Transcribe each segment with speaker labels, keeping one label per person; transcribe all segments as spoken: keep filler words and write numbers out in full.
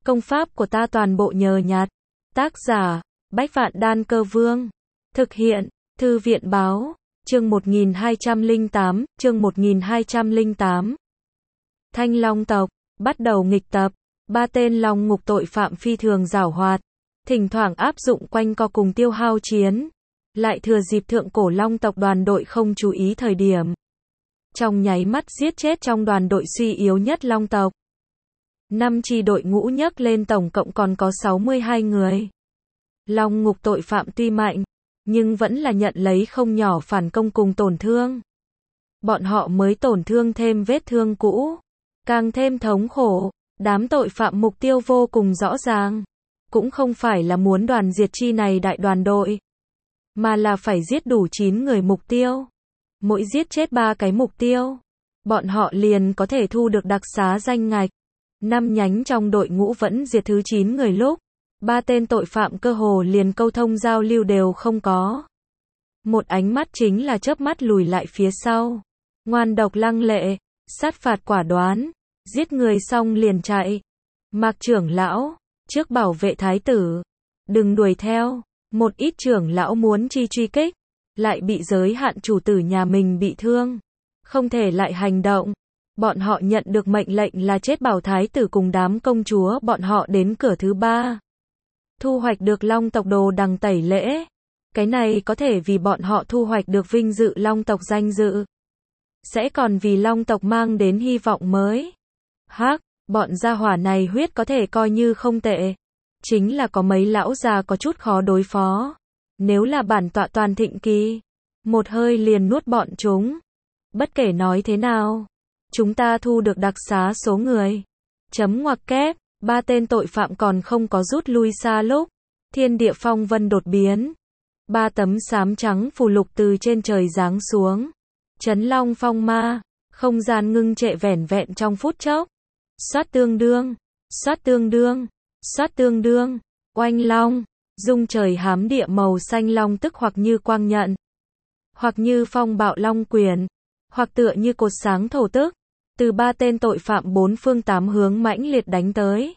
Speaker 1: Công pháp của ta toàn bộ nhờ nhặt. Tác giả, Bách Vạn Đan Cơ Vương. Thực hiện, Thư viện Báo. Chương một nghìn hai trăm lẻ tám, chương một nghìn hai trăm lẻ tám. Thanh Long tộc, bắt đầu nghịch tập. Ba tên Long ngục tội phạm phi thường giảo hoạt. Thỉnh thoảng áp dụng quanh co cùng tiêu hao chiến. Lại thừa dịp thượng cổ Long tộc đoàn đội không chú ý thời điểm. Trong nháy mắt giết chết trong đoàn đội suy yếu nhất Long tộc. Năm chi đội ngũ nhấc lên tổng cộng còn có sáu mươi hai người. Long ngục tội phạm tuy mạnh, nhưng vẫn là nhận lấy không nhỏ phản công cùng tổn thương. Bọn họ mới tổn thương thêm vết thương cũ, càng thêm thống khổ. Đám tội phạm mục tiêu vô cùng rõ ràng. Cũng không phải là muốn đoàn diệt chi này đại đoàn đội, mà là phải giết đủ chín người mục tiêu. Mỗi giết chết ba cái mục tiêu, bọn họ liền có thể thu được đặc xá danh ngạch. Năm nhánh trong đội ngũ vẫn diệt thứ chín người lúc, ba tên tội phạm cơ hồ liền câu thông giao lưu đều không có. Một ánh mắt chính là chớp mắt lùi lại phía sau. Ngoan độc lăng lệ, sát phạt quả đoán, giết người xong liền chạy. Mạc trưởng lão, trước bảo vệ thái tử, đừng đuổi theo. Một ít trưởng lão muốn chi truy kích, lại bị giới hạn chủ tử nhà mình bị thương, không thể lại hành động. Bọn họ nhận được mệnh lệnh là chết bảo thái tử cùng đám công chúa bọn họ đến cửa thứ ba. Thu hoạch được Long tộc đồ đằng tẩy lễ. Cái này có thể vì bọn họ thu hoạch được vinh dự Long tộc danh dự. Sẽ còn vì Long tộc mang đến hy vọng mới. Hắc, bọn gia hỏa này huyết có thể coi như không tệ. Chính là có mấy lão già có chút khó đối phó. Nếu là bản tọa toàn thịnh kỳ, một hơi liền nuốt bọn chúng. Bất kể nói thế nào, chúng ta thu được đặc xá số người. Chấm ngoặc kép, ba tên tội phạm còn không có rút lui xa lúc. Thiên địa phong vân đột biến. Ba tấm xám trắng phù lục từ trên trời giáng xuống. Chấn long phong ma, không gian ngưng trệ vẻn vẹn trong phút chốc. Xoát tương đương, xoát tương đương, xoát tương đương, oanh long, dung trời hám địa màu xanh long tức hoặc như quang nhận, hoặc như phong bạo long quyền, hoặc tựa như cột sáng thổ tức, từ ba tên tội phạm bốn phương tám hướng mãnh liệt đánh tới.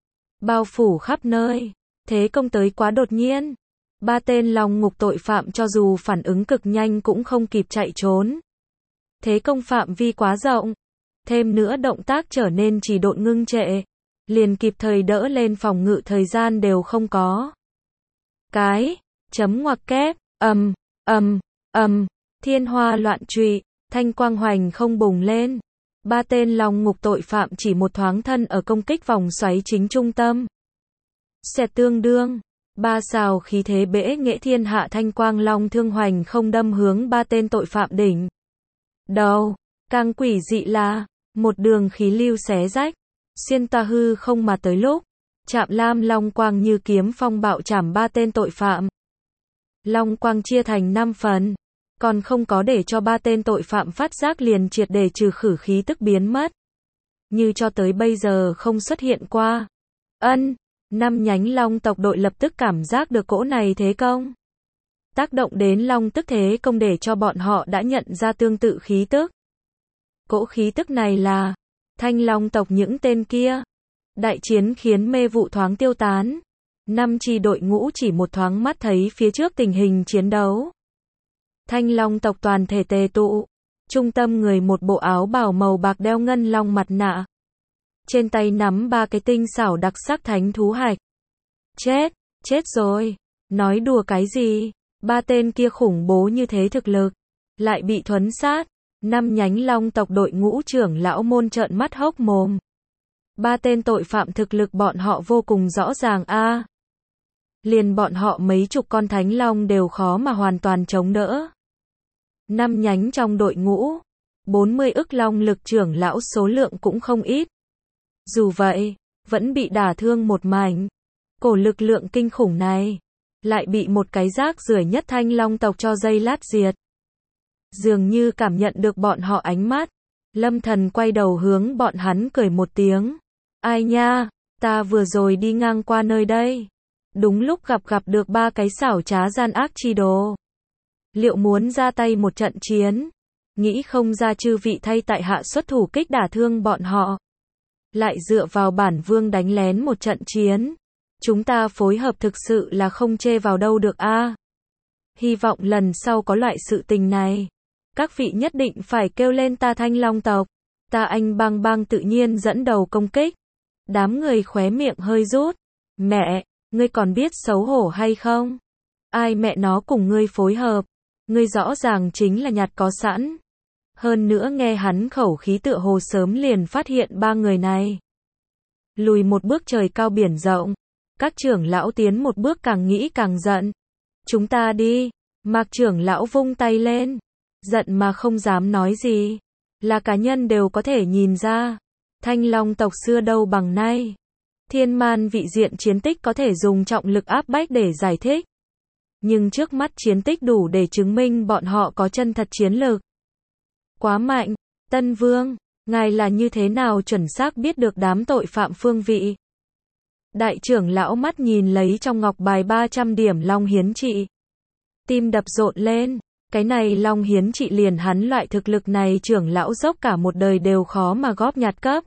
Speaker 1: Bao phủ khắp nơi, thế công tới quá đột nhiên. Ba tên Long ngục tội phạm cho dù phản ứng cực nhanh cũng không kịp chạy trốn. Thế công phạm vi quá rộng, thêm nữa động tác trở nên chỉ độn ngưng trệ, liền kịp thời đỡ lên phòng ngự thời gian đều không có. Cái, chấm ngoặc kép, ầm, ầm, ầm, thiên hoa loạn trụy, thanh quang hoành không bùng lên. Ba tên Long ngục tội phạm chỉ một thoáng thân ở công kích vòng xoáy chính trung tâm. Xẹt tương đương, ba xào khí thế bẽ nghệ thiên hạ thanh quang long thương hoành không đâm hướng ba tên tội phạm đỉnh đầu. Càng quỷ dị là, một đường khí lưu xé rách, xuyên ta hư không mà tới lúc, chạm lam long quang như kiếm phong bạo chảm ba tên tội phạm. Long quang chia thành năm phần, còn không có để cho ba tên tội phạm phát giác liền triệt để trừ khử khí tức biến mất. Như cho tới bây giờ không xuất hiện qua. Ân, năm nhánh Long tộc đội lập tức cảm giác được cỗ này thế công. Tác động đến Long tức thế công để cho bọn họ đã nhận ra tương tự khí tức. Cỗ khí tức này là Thanh Long tộc những tên kia. Đại chiến khiến mê vụ thoáng tiêu tán. Năm chi đội ngũ chỉ một thoáng mắt thấy phía trước tình hình chiến đấu. Thanh Long tộc toàn thể tề tụ. Trung tâm người một bộ áo bào màu bạc đeo ngân long mặt nạ. Trên tay nắm ba cái tinh xảo đặc sắc thánh thú hạch. Chết, chết rồi. Nói đùa cái gì? Ba tên kia khủng bố như thế thực lực, lại bị thuấn sát. Năm nhánh Long tộc đội ngũ trưởng lão môn trợn mắt hốc mồm. Ba tên tội phạm thực lực bọn họ vô cùng rõ ràng a. À, liền bọn họ mấy chục con thánh long đều khó mà hoàn toàn chống đỡ. Năm nhánh trong đội ngũ, bốn mươi ức long lực trưởng lão số lượng cũng không ít. Dù vậy, vẫn bị đả thương một mảnh. Cổ lực lượng kinh khủng này, lại bị một cái rác rưởi nhất Thanh Long tộc cho giây lát diệt. Dường như cảm nhận được bọn họ ánh mắt, Lâm Thần quay đầu hướng bọn hắn cười một tiếng. Ai nha, ta vừa rồi đi ngang qua nơi đây. Đúng lúc gặp gặp được ba cái xảo trá gian ác chi đồ. Liệu muốn ra tay một trận chiến? Nghĩ không ra chư vị thay tại hạ xuất thủ kích đả thương bọn họ. lại dựa vào bản vương đánh lén một trận chiến. Chúng ta phối hợp thực sự là không chê vào đâu được a. Hy vọng lần sau có loại sự tình này, các vị nhất định phải kêu lên ta Thanh Long tộc. Ta Anh Bang Bang tự nhiên dẫn đầu công kích. Đám người khóe miệng hơi rút. Mẹ, ngươi còn biết xấu hổ hay không? Ai mẹ nó cùng ngươi phối hợp? Ngươi rõ ràng chính là nhặt có sẵn. Hơn nữa nghe hắn khẩu khí tựa hồ sớm liền phát hiện ba người này. Lùi một bước trời cao biển rộng. Các trưởng lão tiến một bước càng nghĩ càng giận. Chúng ta đi. Mạc trưởng lão vung tay lên. Giận mà không dám nói gì. Là cá nhân đều có thể nhìn ra. Thanh Long tộc xưa đâu bằng nay. Thiên man vị diện chiến tích có thể dùng trọng lực áp bách để giải thích. Nhưng trước mắt chiến tích đủ để chứng minh bọn họ có chân thật chiến lược. Quá mạnh. Tân Vương, ngài là như thế nào chuẩn xác biết được đám tội phạm phương vị? Đại trưởng lão mắt nhìn lấy trong ngọc bài ba trăm điểm Long Hiến Trị. Tim đập rộn lên. Cái này Long Hiến Trị liền hắn loại thực lực này trưởng lão dốc cả một đời đều khó mà góp nhặt cấp.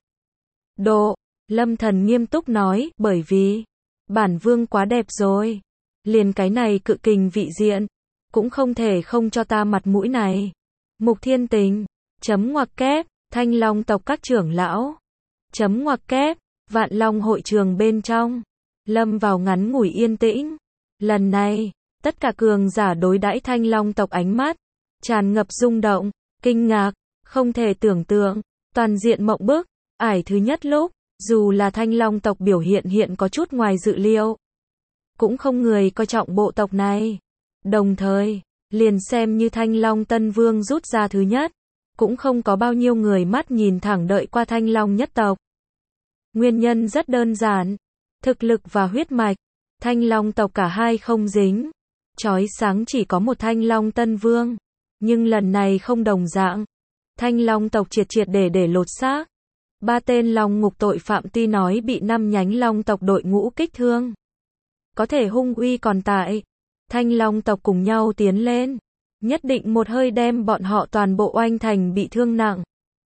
Speaker 1: Độ. Lâm Thần nghiêm túc nói, bởi vì bản vương quá đẹp rồi. Liền cái này cự kình vị diện, cũng không thể không cho ta mặt mũi này. Mục Thiên Tình, chấm ngoặc kép, Thanh Long tộc các trưởng lão, chấm ngoặc kép, Vạn Long hội trường bên trong, lâm vào ngắn ngủi yên tĩnh. Lần này, tất cả cường giả đối đãi Thanh Long tộc ánh mắt, tràn ngập rung động, kinh ngạc, không thể tưởng tượng, toàn diện mộng bức. Ải thứ nhất lúc, dù là Thanh Long tộc biểu hiện hiện có chút ngoài dự liệu, cũng không người coi trọng bộ tộc này. Đồng thời, liền xem như Thanh Long Tân Vương rút ra thứ nhất, cũng không có bao nhiêu người mắt nhìn thẳng đợi qua Thanh Long nhất tộc. Nguyên nhân rất đơn giản, thực lực và huyết mạch, Thanh Long tộc cả hai không dính. Chói sáng chỉ có một Thanh Long Tân Vương, nhưng lần này không đồng dạng. Thanh Long tộc triệt triệt để để lột xác. Ba tên Long ngục tội phạm tuy nói bị năm nhánh Long tộc đội ngũ kích thương, có thể hung uy còn tại. Thanh Long tộc cùng nhau tiến lên, nhất định một hơi đem bọn họ toàn bộ oanh thành bị thương nặng.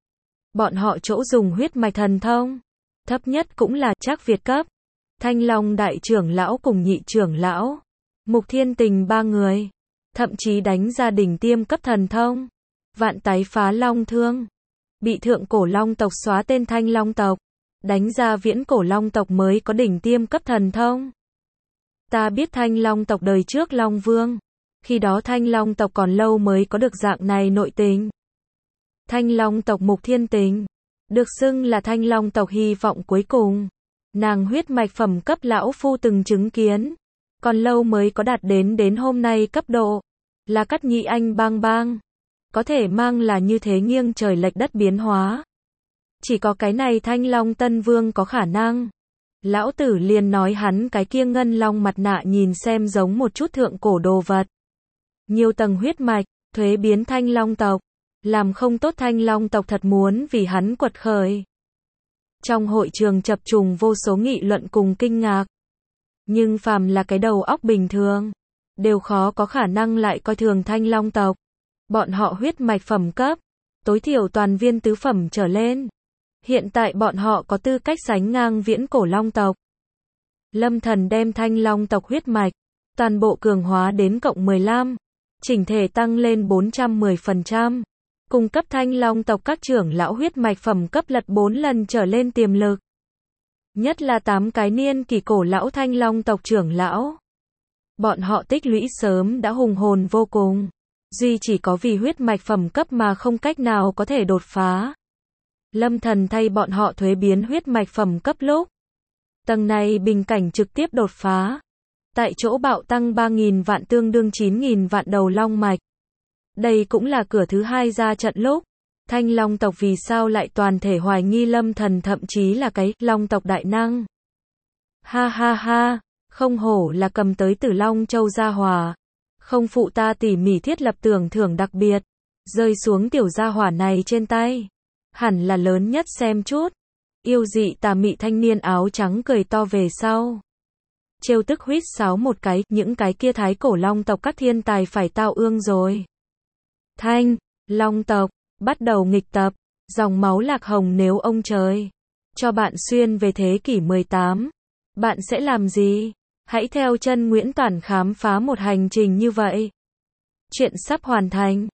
Speaker 1: Bọn họ chỗ dùng huyết mạch thần thông, thấp nhất cũng là Trác Việt cấp. Thanh Long đại trưởng lão cùng nhị trưởng lão, Mục Thiên Tình ba người, thậm chí đánh ra đỉnh tiêm cấp thần thông, Vạn Tái Phá Long Thương, bị thượng cổ Long tộc xóa tên Thanh Long tộc, đánh ra viễn cổ Long tộc mới có đỉnh tiêm cấp thần thông. Ta biết Thanh Long tộc đời trước Long Vương, khi đó Thanh Long tộc còn lâu mới có được dạng này nội tình. Thanh Long tộc Mục Thiên Tình, được xưng là Thanh Long tộc hy vọng cuối cùng. Nàng huyết mạch phẩm cấp lão phu từng chứng kiến, còn lâu mới có đạt đến đến hôm nay cấp độ, là Cắt Nhĩ Anh Bang Bang. Có thể mang là như thế nghiêng trời lệch đất biến hóa. Chỉ có cái này Thanh Long Tân Vương có khả năng. Lão tử liền nói hắn cái kia ngân long mặt nạ nhìn xem giống một chút thượng cổ đồ vật. Nhiều tầng huyết mạch, thuế biến Thanh Long tộc. Làm không tốt Thanh Long tộc thật muốn vì hắn quật khởi. Trong hội trường chập trùng vô số nghị luận cùng kinh ngạc. Nhưng phàm là cái đầu óc bình thường, đều khó có khả năng lại coi thường Thanh Long tộc. Bọn họ huyết mạch phẩm cấp, tối thiểu toàn viên tứ phẩm trở lên. Hiện tại bọn họ có tư cách sánh ngang viễn cổ Long tộc. Lâm Thần đem Thanh Long tộc huyết mạch, toàn bộ cường hóa đến cộng mười lăm, chỉnh thể tăng lên bốn trăm mười phần trăm. Cung cấp Thanh Long tộc các trưởng lão huyết mạch phẩm cấp lật bốn lần trở lên tiềm lực. Nhất là tám cái niên kỳ cổ lão Thanh Long tộc trưởng lão. Bọn họ tích lũy sớm đã hùng hồn vô cùng. Duy chỉ có vì huyết mạch phẩm cấp mà không cách nào có thể đột phá. Lâm Thần thay bọn họ thuế biến huyết mạch phẩm cấp lúc. Tầng này bình cảnh trực tiếp đột phá. Tại chỗ bạo tăng ba nghìn vạn tương đương chín nghìn vạn đầu long mạch. Đây cũng là cửa thứ hai ra trận lúc. Thanh Long tộc vì sao lại toàn thể hoài nghi Lâm Thần thậm chí là cái Long tộc đại năng. Ha ha ha, không hổ là cầm tới từ Long Châu gia hòa. Không phụ ta tỉ mỉ thiết lập tưởng thưởng đặc biệt. Rơi xuống tiểu gia hỏa này trên tay. Hẳn là lớn nhất xem chút. Yêu dị tà mị thanh niên áo trắng cười to về sau. Trêu tức huýt sáo một cái, những cái kia thái cổ Long tộc các thiên tài phải tao ương rồi. Thanh Long tộc bắt đầu nghịch tập, dòng máu lạc hồng nếu ông trời. cho bạn xuyên về thế kỷ mười tám. Bạn sẽ làm gì? Hãy theo chân Nguyễn Toản khám phá một hành trình như vậy. Chuyện sắp hoàn thành.